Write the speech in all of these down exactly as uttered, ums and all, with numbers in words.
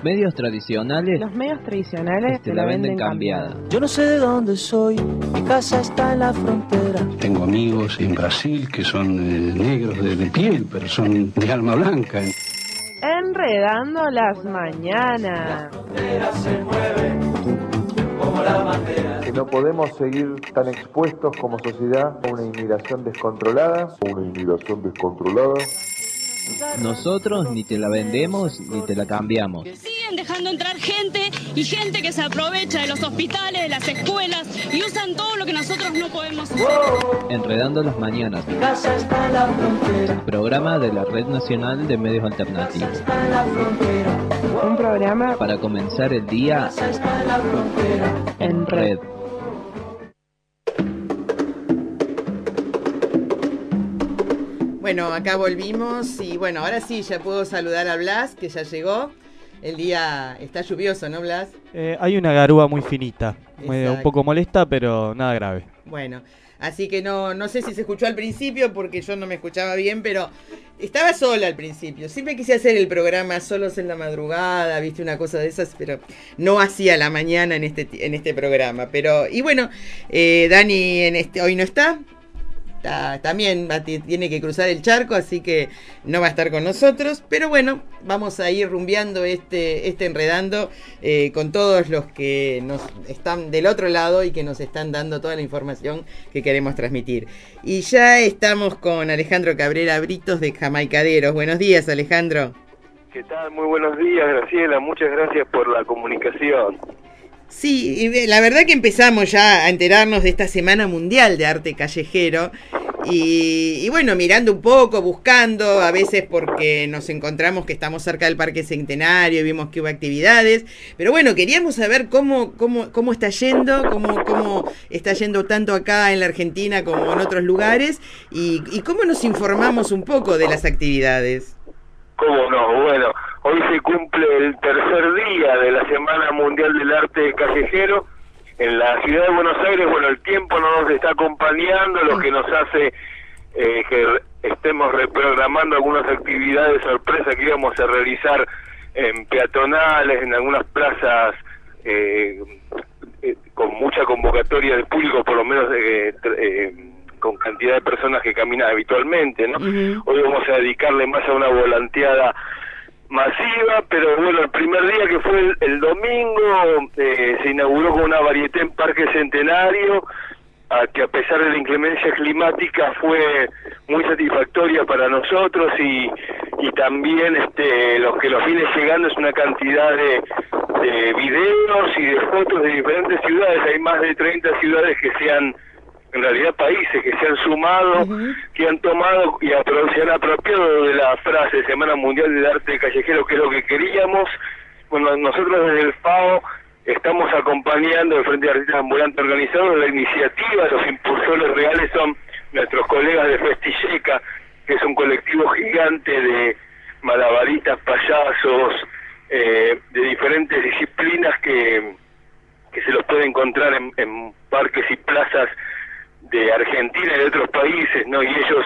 Los medios tradicionales Los medios tradicionales te la venden cambiada. Yo no sé de dónde soy, mi casa está en la frontera. Tengo amigos en Brasil que son eh, negros de, de piel, pero son de alma blanca. Enredando las mañanas. Que no podemos seguir tan expuestos como sociedad a una inmigración descontrolada. Una inmigración descontrolada. Nosotros ni te la vendemos ni te la cambiamos. Siguen dejando entrar gente y gente que se aprovecha de los hospitales, de las escuelas y usan todo lo que nosotros no podemos hacer. Enredando las mañanas. Mi casa está en la frontera. Programa de la Red Nacional de Medios Alternativos. Está en la frontera. Un programa Para comenzar el día Mi casa está en la frontera. en red. Bueno, acá volvimos y bueno, ahora sí ya puedo saludar a Blas, que ya llegó. El día está lluvioso, ¿no, Blas? Eh, hay una garúa muy finita, medio un Exacto. poco molesta, pero nada grave. Bueno, así que no, no sé si se escuchó al principio porque yo no me escuchaba bien, pero estaba sola al principio. Siempre quise hacer el programa solos en la madrugada, viste, una cosa de esas, pero no hacía la mañana en este, en este programa. Pero, y bueno, eh, Dani en este, hoy no está. Está, también va, tiene que cruzar el charco, así que no va a estar con nosotros, pero bueno, vamos a ir rumbeando este, este enredando eh, con todos los que nos están del otro lado y que nos están dando toda la información que queremos transmitir. Y ya estamos con Alejandro Cabrera Britos de Jamaicaderos. Buenos días, Alejandro. ¿Qué tal? Muy buenos días, Graciela, muchas gracias por la comunicación. Sí, y la verdad que empezamos ya a enterarnos de esta Semana Mundial de Arte Callejero y, y bueno, mirando un poco, buscando, a veces porque nos encontramos que estamos cerca del Parque Centenario y vimos que hubo actividades, pero bueno, queríamos saber cómo, cómo, cómo está yendo, cómo, cómo está yendo tanto acá en la Argentina como en otros lugares y, y cómo nos informamos un poco de las actividades. ¿Cómo no? Bueno, hoy se cumple el tercer día de la Semana Mundial del Arte Callejero. En la ciudad de Buenos Aires, bueno, el tiempo no nos está acompañando, lo que nos hace eh, que estemos reprogramando algunas actividades sorpresa que íbamos a realizar en peatonales, en algunas plazas eh, eh, con mucha convocatoria de público, por lo menos eh, eh, con cantidad de personas que caminan habitualmente, ¿no? Uh-huh. Hoy vamos a dedicarle más a una volanteada masiva, pero bueno, el primer día que fue el, el domingo eh, se inauguró con una varieté en Parque Centenario, a que a pesar de la inclemencia climática fue muy satisfactoria para nosotros y, y también este los que los viene llegando es una cantidad de, de videos y de fotos de diferentes ciudades. Hay más de treinta ciudades que se han, en realidad países que se han sumado, uh-huh. que han tomado y se han apropiado de la frase Semana Mundial del Arte Callejero, que es lo que queríamos. Bueno, nosotros desde el F A O estamos acompañando el Frente de Artistas Ambulantes Organizados la iniciativa. Los impulsores reales son nuestros colegas de Festilleca, que es un colectivo gigante de malabaristas, payasos, eh, de diferentes disciplinas que, que se los puede encontrar en, en parques y plazas de Argentina y de otros países, ¿no? Y ellos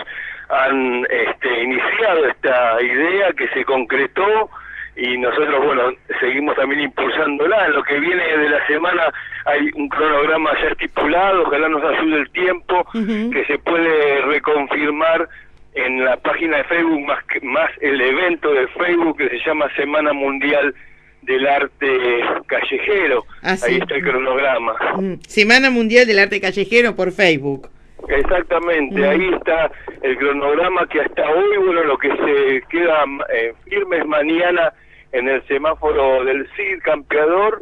han este, iniciado esta idea que se concretó y nosotros, bueno, seguimos también impulsándola. En lo que viene de la semana hay un cronograma ya estipulado, ojalá nos ayude el tiempo, uh-huh. que se puede reconfirmar en la página de Facebook, más, que, más el evento de Facebook que se llama Semana Mundial del Arte Callejero. Ah, sí. Ahí está el cronograma. Semana Mundial del Arte Callejero por Facebook. Exactamente, mm. ahí está el cronograma que hasta hoy, bueno, lo que se queda eh, firme es mañana en el semáforo del C I D Campeador,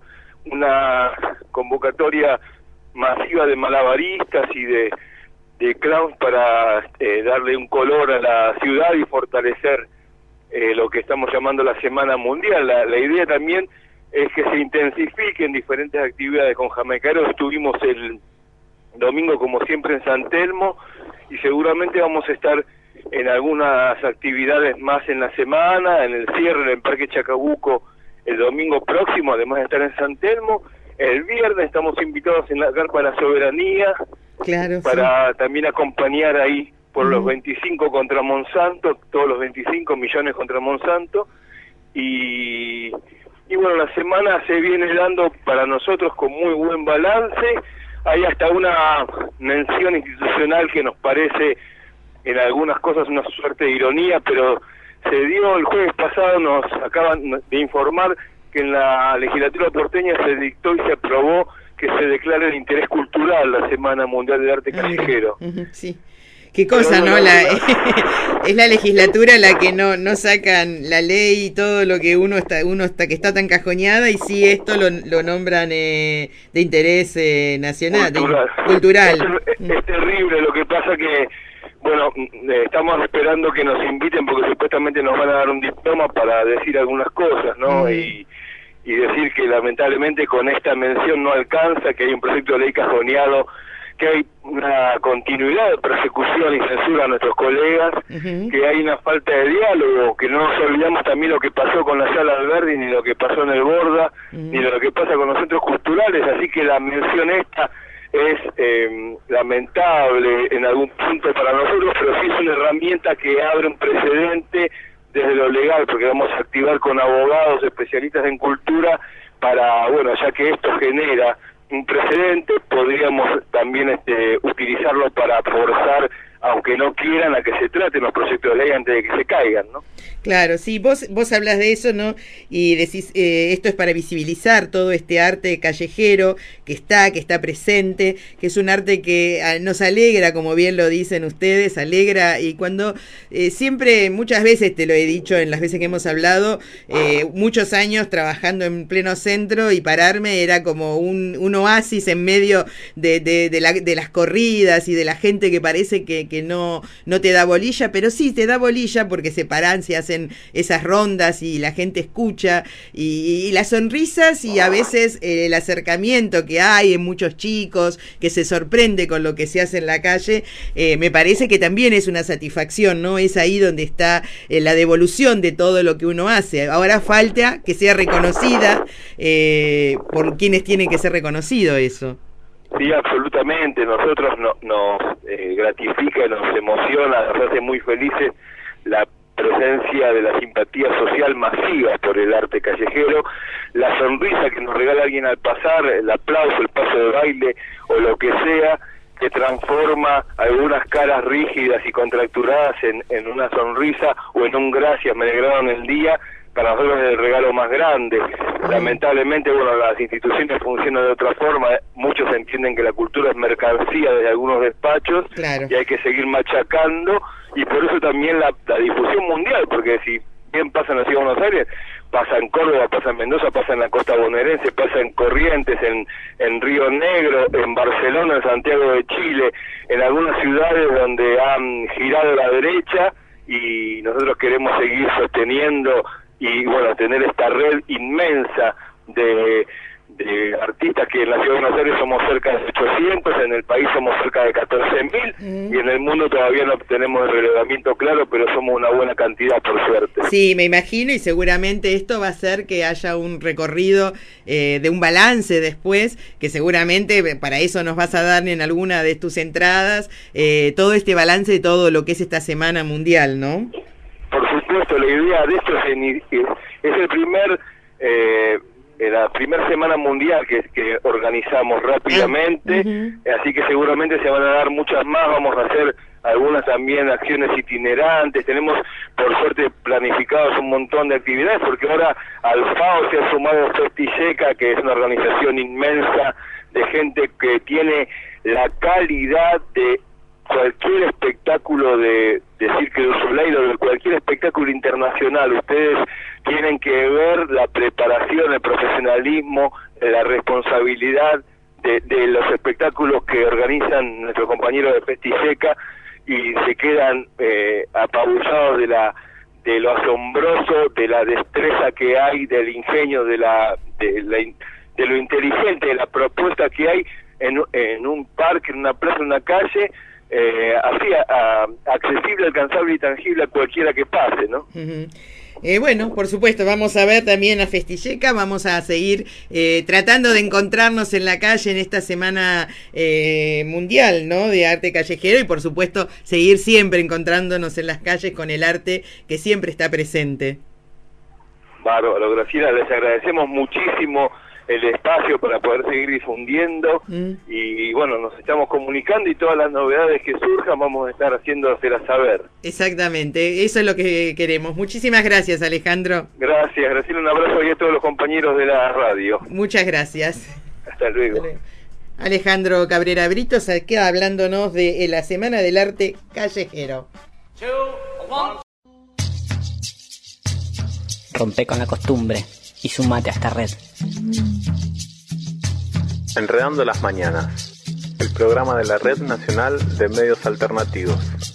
una convocatoria masiva de malabaristas y de, de clowns para eh, darle un color a la ciudad y fortalecer Eh, lo que estamos llamando la Semana Mundial. La, la idea también es que se intensifiquen diferentes actividades con Jamaicaderos. Estuvimos el domingo como siempre en San Telmo y seguramente vamos a estar en algunas actividades más en la semana, en el cierre en el Parque Chacabuco el domingo próximo, además de estar en San Telmo. El viernes estamos invitados en la Carpa de la Soberanía, claro, para sí. también acompañar ahí por los veinticinco contra Monsanto, todos los veinticinco millones contra Monsanto, y, y bueno, la semana se viene dando para nosotros con muy buen balance. Hay hasta una mención institucional que nos parece en algunas cosas una suerte de ironía, pero se dio el jueves pasado, nos acaban de informar que en la legislatura porteña se dictó y se aprobó que se declare de interés cultural la Semana Mundial del Arte Callejero. Uh-huh, sí. Qué cosa, ¿no? La, es la legislatura la que no no sacan la ley y todo lo que uno está uno está que está tan cajoneada, y sí esto lo, lo nombran eh, de interés eh, nacional, cultural. De, cultural. Es, es terrible, lo que pasa que, bueno, estamos esperando que nos inviten porque supuestamente nos van a dar un diploma para decir algunas cosas, ¿no? Mm. Y, y decir que lamentablemente con esta mención no alcanza, que hay un proyecto de ley cajoneado, que hay una continuidad de persecución y censura a nuestros colegas, uh-huh. que hay una falta de diálogo, que no nos olvidamos también lo que pasó con la Sala Alberdi, ni lo que pasó en el Borda, uh-huh. ni lo que pasa con los centros culturales, así que la mención esta es eh, lamentable en algún punto para nosotros, pero sí es una herramienta que abre un precedente desde lo legal, porque vamos a activar con abogados especialistas en cultura para, bueno, ya que esto genera un precedente, podríamos también este, utilizarlo para forzar, aunque no quieran, a que se traten los proyectos de ley antes de que se caigan, ¿no? Claro, sí, vos vos hablas de eso, ¿no? Y decís, eh, esto es para visibilizar todo este arte callejero que está, que está presente, que es un arte que ah, nos alegra, como bien lo dicen ustedes, alegra, y cuando eh, siempre, muchas veces te lo he dicho en las veces que hemos hablado, eh, muchos años trabajando en pleno centro, y pararme era como un, un oasis en medio de, de, de, la, de las corridas y de la gente que parece que, que no, no te da bolilla, pero sí te da bolilla porque se paran, se hacen esas rondas y la gente escucha, y, y las sonrisas y a veces eh, el acercamiento que hay en muchos chicos que se sorprende con lo que se hace en la calle, eh, me parece que también es una satisfacción, ¿no? Es ahí donde está eh, la devolución de todo lo que uno hace. Ahora falta que sea reconocida eh, por quienes tienen que ser reconocido eso. Sí, absolutamente. Nosotros no, nos eh, gratifica, nos emociona, nos hace muy felices la presencia de la simpatía social masiva por el arte callejero, la sonrisa que nos regala alguien al pasar, el aplauso, el paso de baile o lo que sea, que transforma algunas caras rígidas y contracturadas en, en una sonrisa o en un gracias, me alegraron el día. Para nosotros es el regalo más grande. Lamentablemente, bueno, las instituciones funcionan de otra forma. Muchos entienden que la cultura es mercancía desde algunos despachos, claro. y hay que seguir machacando, y por eso también la, la difusión mundial, porque si bien pasa en la Ciudad de Buenos Aires, pasa en Córdoba, pasa en Mendoza, pasa en la costa bonaerense, pasa en Corrientes, en, en Río Negro, en Barcelona, en Santiago de Chile, en algunas ciudades donde han girado a la derecha, y nosotros queremos seguir sosteniendo y bueno, tener esta red inmensa de, de artistas, que en la Ciudad de Buenos Aires somos cerca de ochocientos, en el país somos cerca de catorce mil, mm. y en el mundo todavía no tenemos el relevamiento claro, pero somos una buena cantidad, por suerte. Sí, me imagino, y seguramente esto va a hacer que haya un recorrido eh, de un balance después, que seguramente para eso nos vas a dar en alguna de tus entradas, eh, todo este balance de todo lo que es esta Semana Mundial, ¿no? Por supuesto, la idea de esto es, es el primer, eh, la primera semana mundial que, que organizamos rápidamente, uh-huh. así que seguramente se van a dar muchas más, vamos a hacer algunas también acciones itinerantes, tenemos por suerte planificados un montón de actividades, porque ahora al FAO se ha sumado Festicheca, que es una organización inmensa de gente que tiene la calidad de cualquier espectáculo de, de Cirque du Soleil o de cualquier espectáculo internacional. Ustedes tienen que ver la preparación, el profesionalismo, la responsabilidad de, de los espectáculos que organizan nuestros compañeros de Festicheca, y se quedan eh, apabullados de la de lo asombroso, de la destreza que hay, del ingenio, de la de, la, de lo inteligente, de la propuesta que hay en, en un parque, en una plaza, en una calle, eh, así a, a, accesible, alcanzable y tangible a cualquiera que pase, ¿no? Uh-huh. Eh, bueno, por supuesto, vamos a ver también a Festicheca, vamos a seguir eh, tratando de encontrarnos en la calle en esta semana eh, mundial, ¿no?, de arte callejero, y por supuesto seguir siempre encontrándonos en las calles con el arte que siempre está presente. Bárbaro, Graciela, les agradecemos muchísimo el espacio para poder seguir difundiendo mm. y, y bueno, nos estamos comunicando y todas las novedades que surjan vamos a estar haciéndoselas saber. Exactamente, eso es lo que queremos. Muchísimas gracias, Alejandro. Gracias, Graciela, un abrazo y a todos los compañeros de la radio. Muchas gracias. Hasta luego. Hasta luego. Alejandro Cabrera Brito se queda hablándonos de la Semana del Arte Callejero. Rompe con la costumbre y sumate a esta red. Enredando las Mañanas, el programa de la Red Nacional de Medios Alternativos.